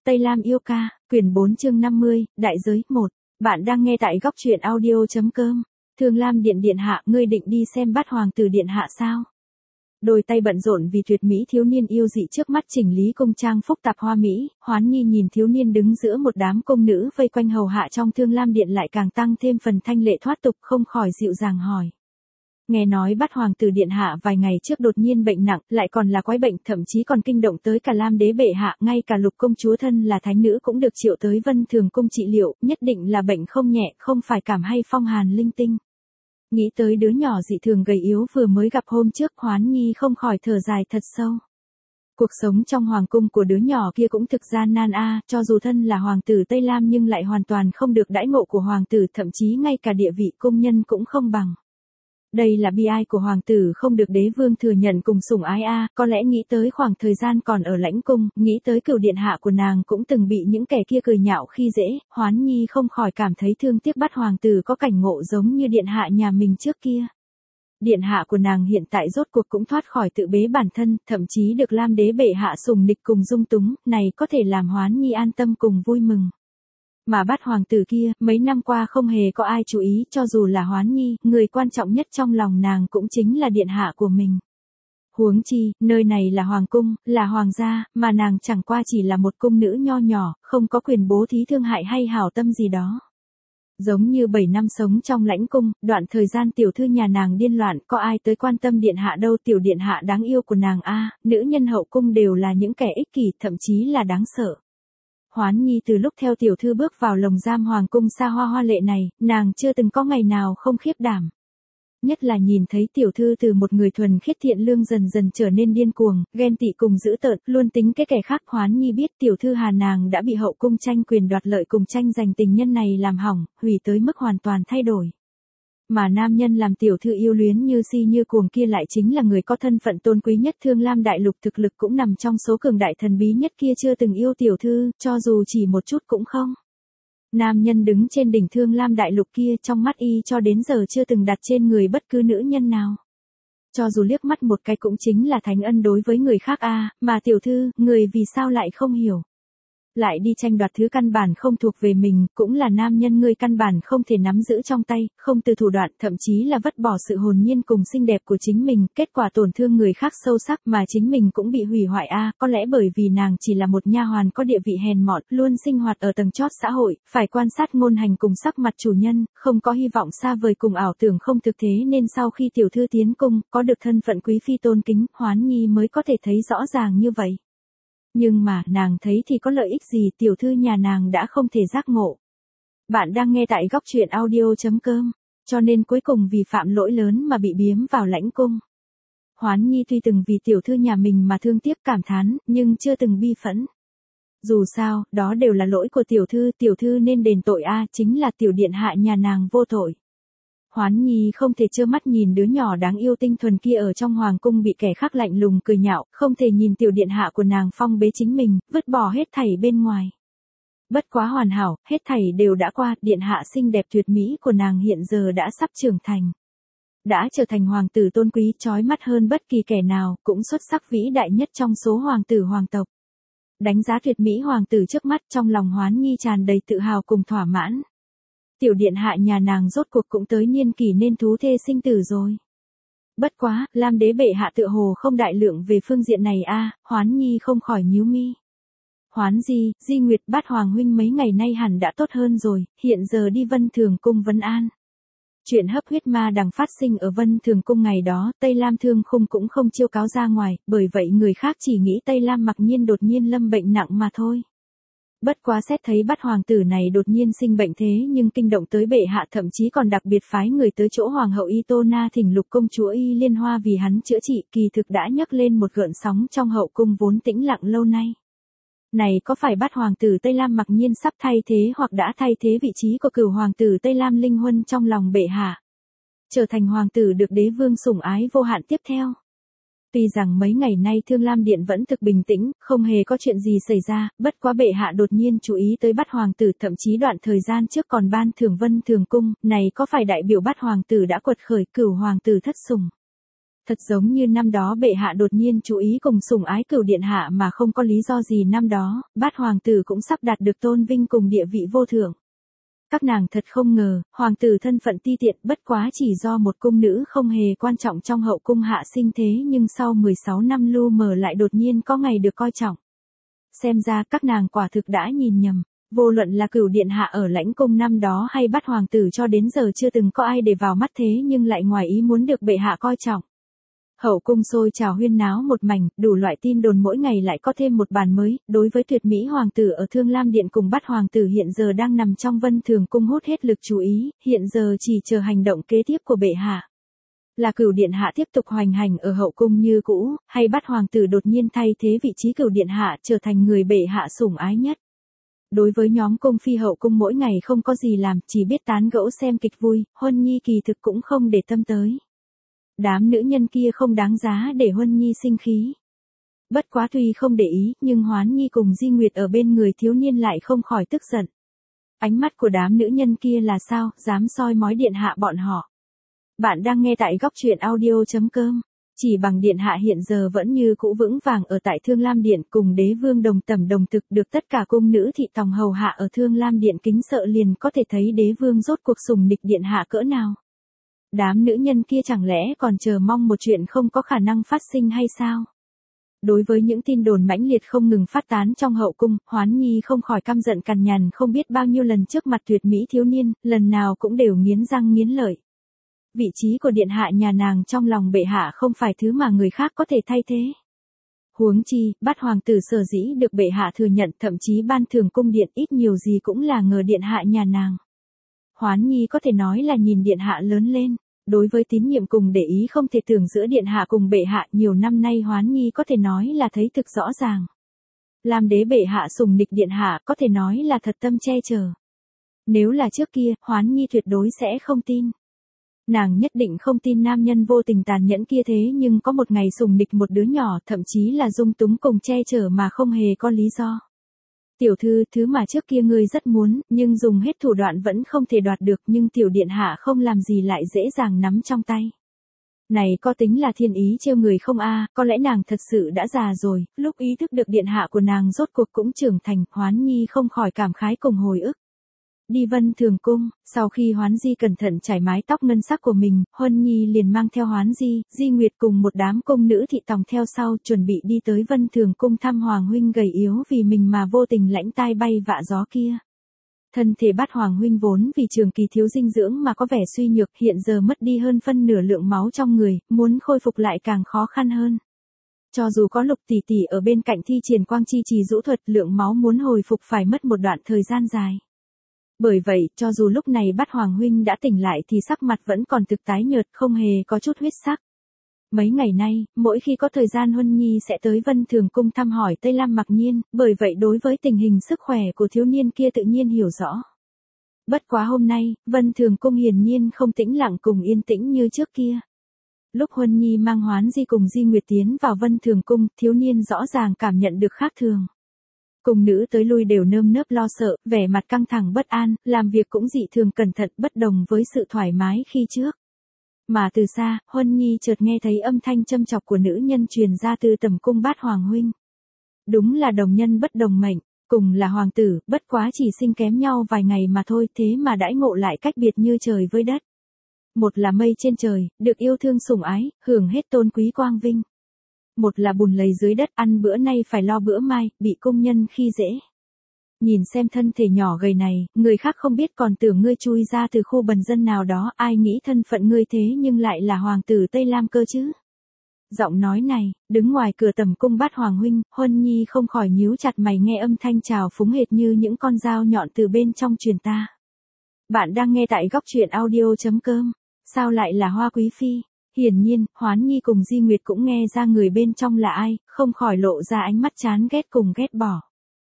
Tây Lam yêu ca, quyển 4 chương 50, đại giới 1. Bạn đang nghe tại góc truyện audio.com. Thương Lam điện điện hạ, ngươi định đi xem Bát hoàng tử điện hạ sao? Đôi tay bận rộn vì tuyệt mỹ thiếu niên yêu dị trước mắt chỉnh lý cung trang phúc tạp hoa mỹ, Hoán Nhi nhìn thiếu niên đứng giữa một đám công nữ vây quanh hầu hạ trong Thương Lam điện lại càng tăng thêm phần thanh lệ thoát tục, không khỏi dịu dàng hỏi. Nghe nói Bát hoàng tử điện hạ vài ngày trước đột nhiên bệnh nặng, lại còn là quái bệnh, thậm chí còn kinh động tới cả Lam đế bệ hạ, ngay cả Lục công chúa thân là thánh nữ cũng được triệu tới Vân Thường cung trị liệu, nhất định là bệnh không nhẹ, không phải cảm hay phong hàn linh tinh. Nghĩ tới đứa nhỏ dị thường gầy yếu vừa mới gặp hôm trước, Hoán Nhi không khỏi thở dài thật sâu. Cuộc sống trong hoàng cung của đứa nhỏ kia cũng thực gian nan cho dù thân là hoàng tử Tây Lam nhưng lại hoàn toàn không được đãi ngộ của hoàng tử, thậm chí ngay cả địa vị cung nhân cũng không bằng. Đây là bi ai của hoàng tử không được đế vương thừa nhận cùng sủng ái có lẽ nghĩ tới khoảng thời gian còn ở lãnh cung, nghĩ tới cửu điện hạ của nàng cũng từng bị những kẻ kia cười nhạo khi dễ, Hoán Nhi không khỏi cảm thấy thương tiếc Bát hoàng tử có cảnh ngộ giống như điện hạ nhà mình trước kia. Điện hạ của nàng hiện tại rốt cuộc cũng thoát khỏi tự bế bản thân, thậm chí được Lam đế bệ hạ sủng nịch cùng dung túng, này có thể làm Hoán Nhi an tâm cùng vui mừng. Mà Bát hoàng tử kia, mấy năm qua không hề có ai chú ý, cho dù là Hoán Nhi, người quan trọng nhất trong lòng nàng cũng chính là điện hạ của mình. Huống chi, nơi này là hoàng cung, là hoàng gia, mà nàng chẳng qua chỉ là một cung nữ nho nhỏ, không có quyền bố thí thương hại hay hảo tâm gì đó. Giống như 7 năm sống trong lãnh cung, đoạn thời gian tiểu thư nhà nàng điên loạn, có ai tới quan tâm điện hạ đâu, tiểu điện hạ đáng yêu của nàng nữ nhân hậu cung đều là những kẻ ích kỷ, thậm chí là đáng sợ. Hoán Nhi từ lúc theo tiểu thư bước vào lồng giam hoàng cung xa hoa hoa lệ này, nàng chưa từng có ngày nào không khiếp đảm. Nhất là nhìn thấy tiểu thư từ một người thuần khiết thiện lương dần dần trở nên điên cuồng, ghen tị cùng dữ tợn, luôn tính cái kẻ khác. Hoán Nhi biết tiểu thư Hà nàng đã bị hậu cung tranh quyền đoạt lợi cùng tranh giành tình nhân này làm hỏng, hủy tới mức hoàn toàn thay đổi. Mà nam nhân làm tiểu thư yêu luyến như si như cuồng kia lại chính là người có thân phận tôn quý nhất Thương Lam đại lục, thực lực cũng nằm trong số cường đại thần bí nhất kia chưa từng yêu tiểu thư, cho dù chỉ một chút cũng không. Nam nhân đứng trên đỉnh Thương Lam đại lục kia trong mắt y cho đến giờ chưa từng đặt trên người bất cứ nữ nhân nào. Cho dù liếc mắt một cái cũng chính là thánh ân đối với người khác mà tiểu thư, người vì sao lại không hiểu. Lại đi tranh đoạt thứ căn bản không thuộc về mình, cũng là nam nhân ngươi căn bản không thể nắm giữ trong tay, không từ thủ đoạn, thậm chí là vứt bỏ sự hồn nhiên cùng xinh đẹp của chính mình, kết quả tổn thương người khác sâu sắc mà chính mình cũng bị hủy hoại có lẽ bởi vì nàng chỉ là một nha hoàn có địa vị hèn mọn, luôn sinh hoạt ở tầng chót xã hội, phải quan sát ngôn hành cùng sắc mặt chủ nhân, không có hy vọng xa vời cùng ảo tưởng không thực thế nên sau khi tiểu thư tiến cung, có được thân phận quý phi tôn kính, Hoán Nhi mới có thể thấy rõ ràng như vậy. Nhưng mà, nàng thấy thì có lợi ích gì, tiểu thư nhà nàng đã không thể giác ngộ. Bạn đang nghe tại góc truyện audio.com, cho nên cuối cùng vì phạm lỗi lớn mà bị biếm vào lãnh cung. Hoán Nhi tuy từng vì tiểu thư nhà mình mà thương tiếc cảm thán, nhưng chưa từng bi phẫn. Dù sao, đó đều là lỗi của tiểu thư nên đền tội chính là tiểu điện hạ nhà nàng vô tội. Hoán Nhi không thể trơ mắt nhìn đứa nhỏ đáng yêu tinh thuần kia ở trong hoàng cung bị kẻ khác lạnh lùng cười nhạo, không thể nhìn tiểu điện hạ của nàng phong bế chính mình, vứt bỏ hết thảy bên ngoài. Bất quá hoàn hảo, hết thảy đều đã qua, điện hạ xinh đẹp tuyệt mỹ của nàng hiện giờ đã sắp trưởng thành. Đã trở thành hoàng tử tôn quý chói mắt hơn bất kỳ kẻ nào, cũng xuất sắc vĩ đại nhất trong số hoàng tử hoàng tộc. Đánh giá tuyệt mỹ hoàng tử trước mắt, trong lòng Hoán Nhi tràn đầy tự hào cùng thỏa mãn. Tiểu điện hạ nhà nàng rốt cuộc cũng tới niên kỷ nên thú thê sinh tử rồi. Bất quá, Lam đế bệ hạ tựa hồ không đại lượng về phương diện này Hoán Nhi không khỏi nhíu mi. Hoán Di Nguyệt Bát hoàng huynh mấy ngày nay hẳn đã tốt hơn rồi, hiện giờ đi Vân Thường cung vấn an. Chuyện hấp huyết ma đằng phát sinh ở Vân Thường cung ngày đó, Tây Lam Thương Khung cũng không chiêu cáo ra ngoài, bởi vậy người khác chỉ nghĩ Tây Lam mặc nhiên đột nhiên lâm bệnh nặng mà thôi. Bất quá xét thấy Bát hoàng tử này đột nhiên sinh bệnh thế nhưng kinh động tới bệ hạ, thậm chí còn đặc biệt phái người tới chỗ hoàng hậu Y Tô Na thỉnh Lục công chúa Y Liên Hoa vì hắn chữa trị, kỳ thực đã nhấc lên một gợn sóng trong hậu cung vốn tĩnh lặng lâu nay. Này có phải Bát hoàng tử Tây Lam mặc nhiên sắp thay thế hoặc đã thay thế vị trí của cửu hoàng tử Tây Lam Linh Huân trong lòng bệ hạ, trở thành hoàng tử được đế vương sủng ái vô hạn tiếp theo? Tuy rằng mấy ngày nay Thương Lam điện vẫn thực bình tĩnh, không hề có chuyện gì xảy ra, bất quá bệ hạ đột nhiên chú ý tới Bát hoàng tử, thậm chí đoạn thời gian trước còn ban thưởng Vân Thường cung, này có phải đại biểu Bát hoàng tử đã quật khởi, cửu hoàng tử thất sủng? Thật giống như năm đó bệ hạ đột nhiên chú ý cùng sủng ái Cửu điện hạ mà không có lý do gì năm đó, Bát hoàng tử cũng sắp đạt được tôn vinh cùng địa vị vô thượng. Các nàng thật không ngờ, hoàng tử thân phận ti tiện bất quá chỉ do một cung nữ không hề quan trọng trong hậu cung hạ sinh thế nhưng sau 16 năm lu mờ lại đột nhiên có ngày được coi trọng. Xem ra các nàng quả thực đã nhìn nhầm, vô luận là Cửu điện hạ ở lãnh cung năm đó hay Bát hoàng tử cho đến giờ chưa từng có ai để vào mắt thế nhưng lại ngoài ý muốn được bệ hạ coi trọng. Hậu cung sôi trào huyên náo một mảnh, đủ loại tin đồn mỗi ngày lại có thêm một bàn mới, đối với tuyệt mỹ hoàng tử ở Thương Lam Điện cùng Bát hoàng tử hiện giờ đang nằm trong Vân Thường cung hút hết lực chú ý, hiện giờ chỉ chờ hành động kế tiếp của bệ hạ. Là Cửu điện hạ tiếp tục hoành hành ở hậu cung như cũ, hay Bát hoàng tử đột nhiên thay thế vị trí Cửu điện hạ trở thành người bệ hạ sủng ái nhất. Đối với nhóm cung phi hậu cung mỗi ngày không có gì làm, chỉ biết tán gẫu xem kịch vui, Huân Nhi kỳ thực cũng không để tâm tới. Đám nữ nhân kia không đáng giá để Huân Nhi sinh khí. Bất quá tuy không để ý, nhưng Hoán Nhi cùng Di Nguyệt ở bên người thiếu niên lại không khỏi tức giận. Ánh mắt của đám nữ nhân kia là sao, dám soi mói điện hạ bọn họ. Bạn đang nghe tại góc truyện audio.com. Chỉ bằng điện hạ hiện giờ vẫn như cũ vững vàng ở tại Thương Lam Điện cùng đế vương đồng tẩm đồng thực được tất cả cung nữ thị tòng hầu hạ ở Thương Lam Điện kính sợ liền có thể thấy đế vương rốt cuộc sủng nịch điện hạ cỡ nào. Đám nữ nhân kia chẳng lẽ còn chờ mong một chuyện không có khả năng phát sinh hay sao? Đối với những tin đồn mãnh liệt không ngừng phát tán trong hậu cung, Hoán Nhi không khỏi căm giận cằn nhằn không biết bao nhiêu lần trước mặt tuyệt mỹ thiếu niên, lần nào cũng đều nghiến răng nghiến lợi. Vị trí của điện hạ nhà nàng trong lòng bệ hạ không phải thứ mà người khác có thể thay thế. Huống chi, Bát hoàng tử sở dĩ được bệ hạ thừa nhận thậm chí ban thưởng cung điện ít nhiều gì cũng là ngờ điện hạ nhà nàng. Hoán Nhi có thể nói là nhìn điện hạ lớn lên, đối với tín nhiệm cùng để ý không thể tưởng giữa điện hạ cùng bệ hạ nhiều năm nay Hoán Nhi có thể nói là thấy thực rõ ràng. Làm đế bệ hạ sủng nịch điện hạ có thể nói là thật tâm che chở. Nếu là trước kia, Hoán Nhi tuyệt đối sẽ không tin. Nàng nhất định không tin nam nhân vô tình tàn nhẫn kia thế nhưng có một ngày sủng nịch một đứa nhỏ thậm chí là dung túng cùng che chở mà không hề có lý do. Tiểu thư, thứ mà trước kia ngươi rất muốn, nhưng dùng hết thủ đoạn vẫn không thể đoạt được nhưng tiểu điện hạ không làm gì lại dễ dàng nắm trong tay. Này có tính là thiên ý trêu người không a? Có lẽ nàng thật sự đã già rồi, lúc ý thức được điện hạ của nàng rốt cuộc cũng trưởng thành, Hoán Nhi không khỏi cảm khái cùng hồi ức. Đi Vân Thường cung, sau khi Hoán Di cẩn thận trải mái tóc ngân sắc của mình, Huân Nhi liền mang theo Hoán Di, Di Nguyệt cùng một đám cung nữ thị tòng theo sau chuẩn bị đi tới Vân Thường cung thăm Hoàng huynh gầy yếu vì mình mà vô tình lãnh tai bay vạ gió kia. Thân thể Bát hoàng huynh vốn vì trường kỳ thiếu dinh dưỡng mà có vẻ suy nhược hiện giờ mất đi hơn phân nửa lượng máu trong người, muốn khôi phục lại càng khó khăn hơn. Cho dù có Lục tỷ tỷ ở bên cạnh thi triển quang chi trì dũ thuật lượng máu muốn hồi phục phải mất một đoạn thời gian dài. Bởi vậy, cho dù lúc này Bát hoàng huynh đã tỉnh lại thì sắc mặt vẫn còn thực tái nhợt không hề có chút huyết sắc. Mấy ngày nay, mỗi khi có thời gian Huân Nhi sẽ tới Vân Thường cung thăm hỏi Tây Lam Mặc Nhiên, bởi vậy đối với tình hình sức khỏe của thiếu niên kia tự nhiên hiểu rõ. Bất quá hôm nay, Vân Thường cung hiển nhiên không tĩnh lặng cùng yên tĩnh như trước kia. Lúc Huân Nhi mang Hoán Di cùng Di Nguyệt tiến vào Vân Thường cung, thiếu niên rõ ràng cảm nhận được khác thường. Cung nữ tới lui đều nơm nớp lo sợ, vẻ mặt căng thẳng bất an, làm việc cũng dị thường cẩn thận bất đồng với sự thoải mái khi trước. Mà từ xa, Huân Nhi chợt nghe thấy âm thanh châm chọc của nữ nhân truyền ra từ tầm cung Bát hoàng huynh. Đúng là đồng nhân bất đồng mệnh, cùng là hoàng tử, bất quá chỉ sinh kém nhau vài ngày mà thôi, thế mà đãi ngộ lại cách biệt như trời với đất. Một là mây trên trời, được yêu thương sủng ái, hưởng hết tôn quý quang vinh. Một là bùn lầy dưới đất, ăn bữa nay phải lo bữa mai, bị công nhân khi dễ. Nhìn xem thân thể nhỏ gầy này, người khác không biết còn tưởng ngươi chui ra từ khu bần dân nào đó, ai nghĩ thân phận ngươi thế nhưng lại là hoàng tử Tây Lam cơ chứ. Giọng nói này, đứng ngoài cửa tầm cung Bát hoàng huynh, Huân Nhi không khỏi nhíu chặt mày nghe âm thanh trào phúng hệt như những con dao nhọn từ bên trong truyền ta. Bạn đang nghe tại góc truyện audio.com, sao lại là Hoa Quý Phi? Hiển nhiên, Hoán Nhi cùng Di Nguyệt cũng nghe ra người bên trong là ai, không khỏi lộ ra ánh mắt chán ghét cùng ghét bỏ.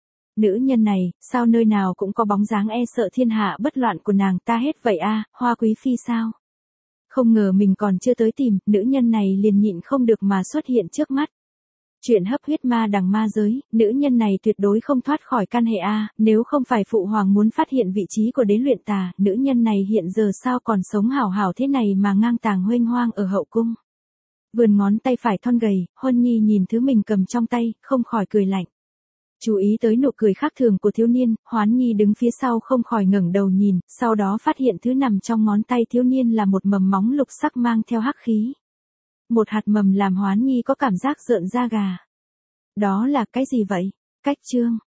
Nữ nhân này, sao nơi nào cũng có bóng dáng e sợ thiên hạ bất loạn của nàng ta hết vậy a? Hoa Quý Phi sao? Không ngờ mình còn chưa tới tìm, nữ nhân này liền nhịn không được mà xuất hiện trước mắt. Chuyện hấp huyết ma đằng ma giới, nữ nhân này tuyệt đối không thoát khỏi căn hệ a, nếu không phải phụ hoàng muốn phát hiện vị trí của đế luyện tà, nữ nhân này hiện giờ sao còn sống hảo hảo thế này mà ngang tàng huênh hoang ở hậu cung. Vươn ngón tay phải thon gầy, Huân Nhi nhìn thứ mình cầm trong tay, không khỏi cười lạnh. Chú ý tới nụ cười khác thường của thiếu niên, Hoán Nhi đứng phía sau không khỏi ngẩng đầu nhìn, sau đó phát hiện thứ nằm trong ngón tay thiếu niên là một mầm móng lục sắc mang theo hắc khí. Một hạt mầm làm Hoán Nhi có cảm giác rợn da gà. Đó là cái gì vậy? Cách chương.